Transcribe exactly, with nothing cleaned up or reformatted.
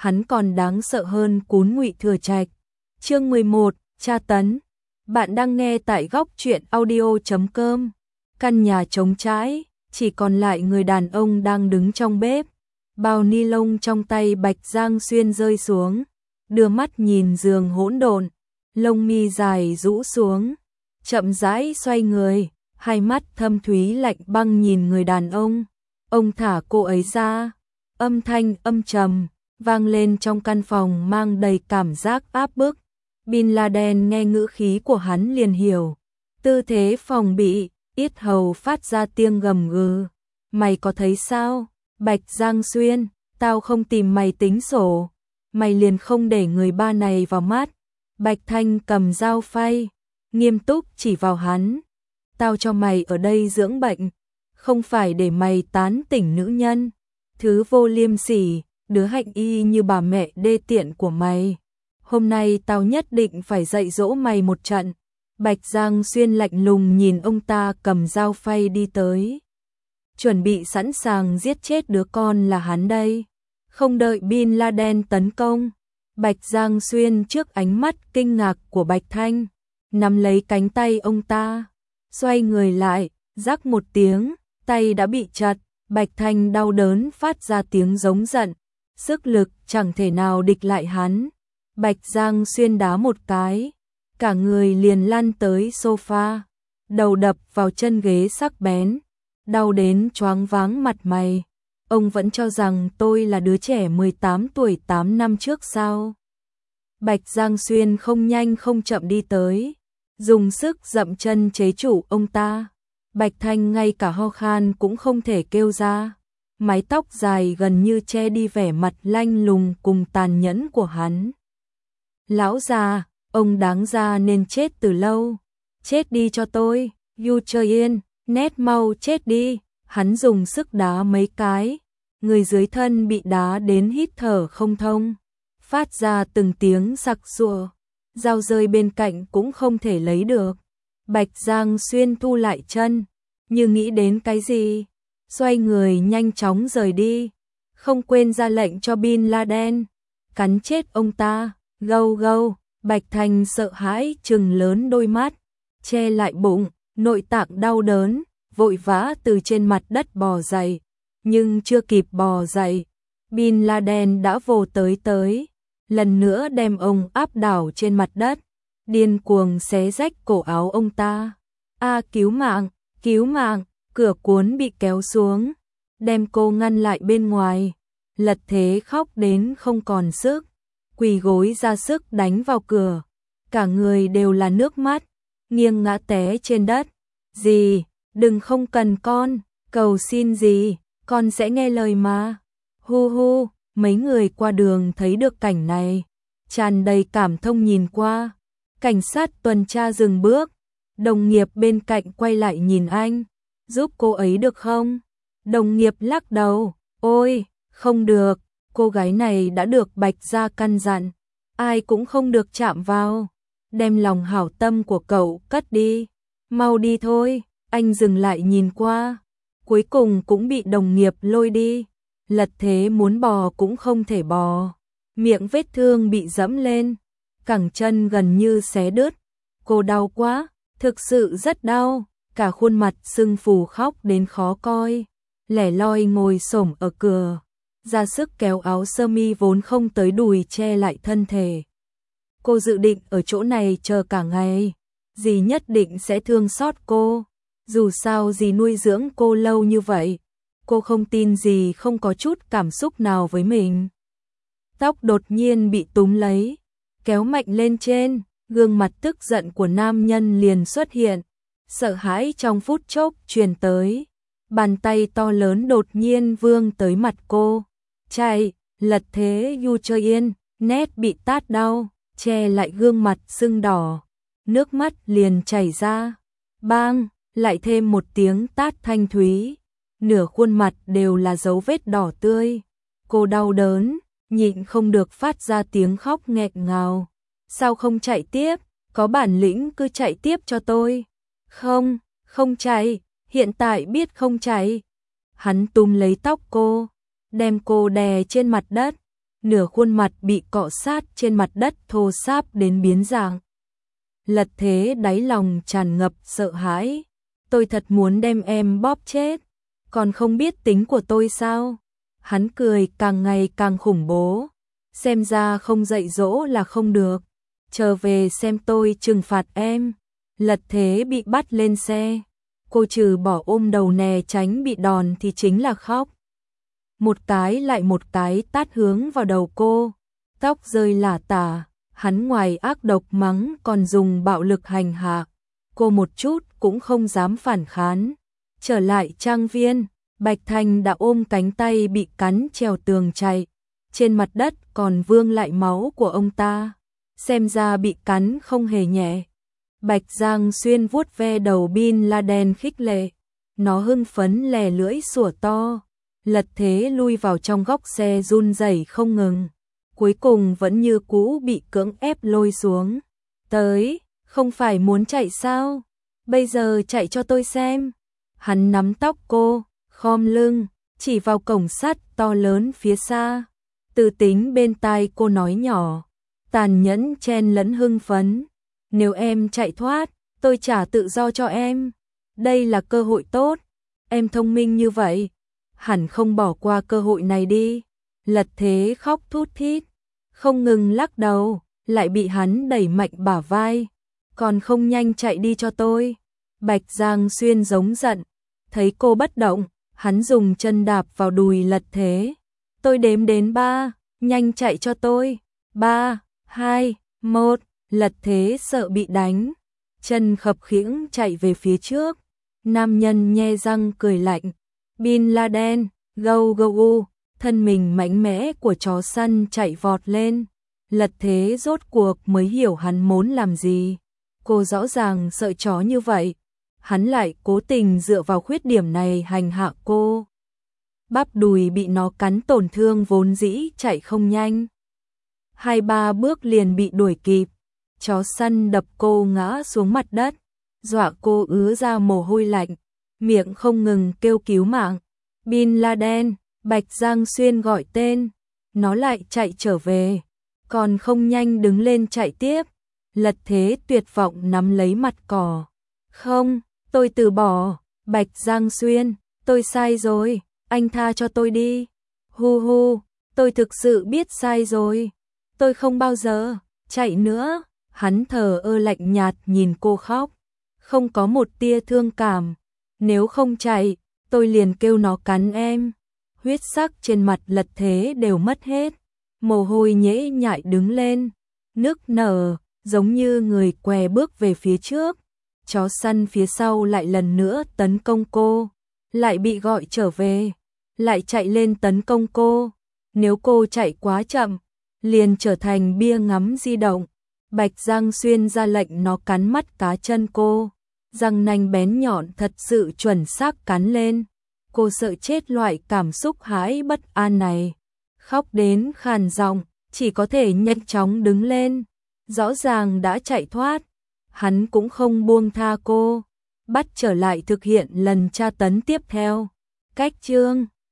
hắn còn đáng sợ hơn Cún Ngụy Thừa Trạch. Chương mười một, tra tấn. Bạn đang nghe tại góc truyện audio chấm com. Căn nhà trống trải, chỉ còn lại người đàn ông đang đứng trong bếp. Bao ni lông trong tay Bạch Giang Xuyên rơi xuống, đưa mắt nhìn giường hỗn độn, lông mi dài rũ xuống, chậm rãi xoay người, hai mắt thâm thúy lạnh băng nhìn người đàn ông. Ông thả cô ấy ra, âm thanh âm trầm vang lên trong căn phòng mang đầy cảm giác áp bức. Bin Laden nghe ngữ khí của hắn liền hiểu, tư thế phòng bị, yết hầu phát ra tiếng gầm gừ. Mày có thấy sao? Bạch Giang Xuyên, tao không tìm mày tính sổ, mày liền không để người ba này vào mắt. Bạch Thanh cầm dao phay, nghiêm túc chỉ vào hắn. Tao cho mày ở đây dưỡng bệnh, không phải để mày tán tỉnh nữ nhân. Thứ vô liêm sỉ, đứa hạnh y như bà mẹ đê tiện của mày. Hôm nay tao nhất định phải dạy dỗ mày một trận. Bạch Giang Xuyên lạnh lùng nhìn ông ta cầm dao phay đi tới, chuẩn bị sẵn sàng giết chết đứa con là hắn đây. Không đợi Bin Laden tấn công, Bạch Giang Xuyên trước ánh mắt kinh ngạc của Bạch Thanh, nắm lấy cánh tay ông ta, xoay người lại, rắc một tiếng, tay đã bị chặt. Bạch Thanh đau đớn phát ra tiếng giống giận, sức lực chẳng thể nào địch lại hắn. Bạch Giang Xuyên đá một cái, cả người liền lăn tới sofa, đầu đập vào chân ghế sắc bén, đau đến choáng váng mặt mày. Ông vẫn cho rằng tôi là đứa trẻ mười tám tuổi tám năm trước sao? Bạch Giang Xuyên không nhanh không chậm đi tới, dùng sức dậm chân chế trụ ông ta. Bạch Thanh ngay cả ho khan cũng không thể kêu ra, mái tóc dài gần như che đi vẻ mặt lanh lùng cùng tàn nhẫn của hắn. Lão già, ông đáng ra nên chết từ lâu. Chết đi cho tôi, Yu Chơi Yên, nét mau chết đi. Hắn dùng sức đá mấy cái, người dưới thân bị đá đến hít thở không thông, phát ra từng tiếng sặc sụa, dao rơi bên cạnh cũng không thể lấy được. Bạch Giang Xuyên thu lại chân, như nghĩ đến cái gì, xoay người nhanh chóng rời đi, không quên ra lệnh cho Bin Laden cắn chết ông ta. Gâu gâu, Bạch Thanh sợ hãi trừng lớn đôi mắt, che lại bụng, nội tạng đau đớn, vội vã từ trên mặt đất bò dậy, nhưng chưa kịp bò dậy, Bin Laden đã vồ tới tới, lần nữa đem ông áp đảo trên mặt đất, điên cuồng xé rách cổ áo ông ta. A cứu mạng, cứu mạng, cửa cuốn bị kéo xuống, đem cô ngăn lại bên ngoài, lật thế khóc đến không còn sức, quỳ gối ra sức đánh vào cửa, cả người đều là nước mắt, nghiêng ngã té trên đất. Dì, đừng không cần con, cầu xin dì, con sẽ nghe lời mà. Hu hu, mấy người qua đường thấy được cảnh này, tràn đầy cảm thông nhìn qua. Cảnh sát tuần tra dừng bước, đồng nghiệp bên cạnh quay lại nhìn anh, giúp cô ấy được không? Đồng nghiệp lắc đầu, ôi, không được, cô gái này đã được Bạch gia căn dặn, ai cũng không được chạm vào, đem lòng hảo tâm của cậu cất đi, mau đi thôi. Anh dừng lại nhìn qua, cuối cùng cũng bị đồng nghiệp lôi đi, lật thế muốn bò cũng không thể bò, miệng vết thương bị dẫm lên, cẳng chân gần như xé đứt. Cô đau quá, thực sự rất đau, cả khuôn mặt sưng phù khóc đến khó coi, lẻ loi ngồi xổm ở cửa, ra sức kéo áo sơ mi vốn không tới đùi che lại thân thể. Cô dự định ở chỗ này chờ cả ngày, dì nhất định sẽ thương xót cô, dù sao dì nuôi dưỡng cô lâu như vậy, cô không tin dì không có chút cảm xúc nào với mình. Tóc đột nhiên bị túm lấy, kéo mạnh lên trên, gương mặt tức giận của nam nhân liền xuất hiện, sợ hãi trong phút chốc truyền tới, bàn tay to lớn đột nhiên vươn tới mặt cô. Chạy, lật thế Yu Chơi Yên, nét bị tát đau, che lại gương mặt sưng đỏ, nước mắt liền chảy ra. Bang, lại thêm một tiếng tát thanh thúy, nửa khuôn mặt đều là dấu vết đỏ tươi. Cô đau đớn, nhịn không được phát ra tiếng khóc nghẹn ngào. Sao không chạy tiếp, có bản lĩnh cứ chạy tiếp cho tôi. Không, không chạy, hiện tại biết không chạy. Hắn túm lấy tóc cô, đem cô đè trên mặt đất, nửa khuôn mặt bị cọ sát trên mặt đất thô ráp đến biến dạng. Lật Thế đáy lòng tràn ngập sợ hãi. Tôi thật muốn đem em bóp chết, còn không biết tính của tôi sao? Hắn cười càng ngày càng khủng bố. Xem ra không dạy dỗ là không được. Trở về xem tôi trừng phạt em. Lật Thế bị bắt lên xe. Cô trừ bỏ ôm đầu né tránh bị đòn thì chính là khóc. Một cái lại một cái tát hướng vào đầu cô. Tóc rơi lả tả. Hắn ngoài ác độc mắng còn dùng bạo lực hành hạ. Cô một chút cũng không dám phản kháng. Trở lại trang viên, Bạch Thành đã ôm cánh tay bị cắn trèo tường chạy. Trên mặt đất còn vương lại máu của ông ta. Xem ra bị cắn không hề nhẹ. Bạch Giang Xuyên vuốt ve đầu Bin Laden khích lệ. Nó hưng phấn lè lưỡi sủa to. Lật Thế lui vào trong góc xe run rẩy không ngừng. Cuối cùng vẫn như cũ bị cưỡng ép lôi xuống. Tới, không phải muốn chạy sao? Bây giờ chạy cho tôi xem. Hắn nắm tóc cô, khom lưng, chỉ vào cổng sắt to lớn phía xa. Từ tính bên tai cô nói nhỏ, tàn nhẫn chen lẫn hưng phấn. Nếu em chạy thoát, tôi trả tự do cho em. Đây là cơ hội tốt. Em thông minh như vậy, hẳn không bỏ qua cơ hội này đi. Lật Thế khóc thút thít, không ngừng lắc đầu, lại bị hắn đẩy mạnh bả vai. Còn không nhanh chạy đi cho tôi. Bạch Giang Xuyên giống giận. Thấy cô bất động, hắn dùng chân đạp vào đùi Lật Thế. Tôi đếm đến ba, nhanh chạy cho tôi. Ba, hai, một. Lật Thế sợ bị đánh, chân khập khiễng chạy về phía trước. Nam nhân nhe răng cười lạnh. Bin Laden, gâu gâu u, thân mình mạnh mẽ của chó săn chạy vọt lên. Lật Thế rốt cuộc mới hiểu hắn muốn làm gì. Cô rõ ràng sợ chó như vậy, hắn lại cố tình dựa vào khuyết điểm này hành hạ cô. Bắp đùi bị nó cắn tổn thương vốn dĩ chạy không nhanh. Hai ba bước liền bị đuổi kịp. Chó săn đập cô ngã xuống mặt đất, dọa cô ứa ra mồ hôi lạnh, miệng không ngừng kêu cứu mạng. Bin Laden, Bạch Giang Xuyên gọi tên, nó lại chạy trở về, còn không nhanh đứng lên chạy tiếp. Lật Thế tuyệt vọng nắm lấy mặt cỏ. Không, tôi từ bỏ. Bạch Giang Xuyên, tôi sai rồi, anh tha cho tôi đi. Hu hu, tôi thực sự biết sai rồi, tôi không bao giờ chạy nữa. Hắn thờ ơ lạnh nhạt nhìn cô khóc, không có một tia thương cảm. Nếu không chạy, tôi liền kêu nó cắn em. Huyết sắc trên mặt Lật Thế đều mất hết, mồ hôi nhễ nhại đứng lên, nức nở, giống như người què bước về phía trước. Chó săn phía sau lại lần nữa tấn công cô, lại bị gọi trở về, lại chạy lên tấn công cô. Nếu cô chạy quá chậm, liền trở thành bia ngắm di động. Bạch Giang Xuyên ra lệnh nó cắn mắt cá chân cô, răng nanh bén nhọn thật sự chuẩn xác cắn lên. Cô sợ chết loại cảm xúc hãi bất an này, khóc đến khàn giọng, chỉ có thể nhanh chóng đứng lên. Rõ ràng đã chạy thoát, hắn cũng không buông tha cô, bắt trở lại thực hiện lần tra tấn tiếp theo. Cách chương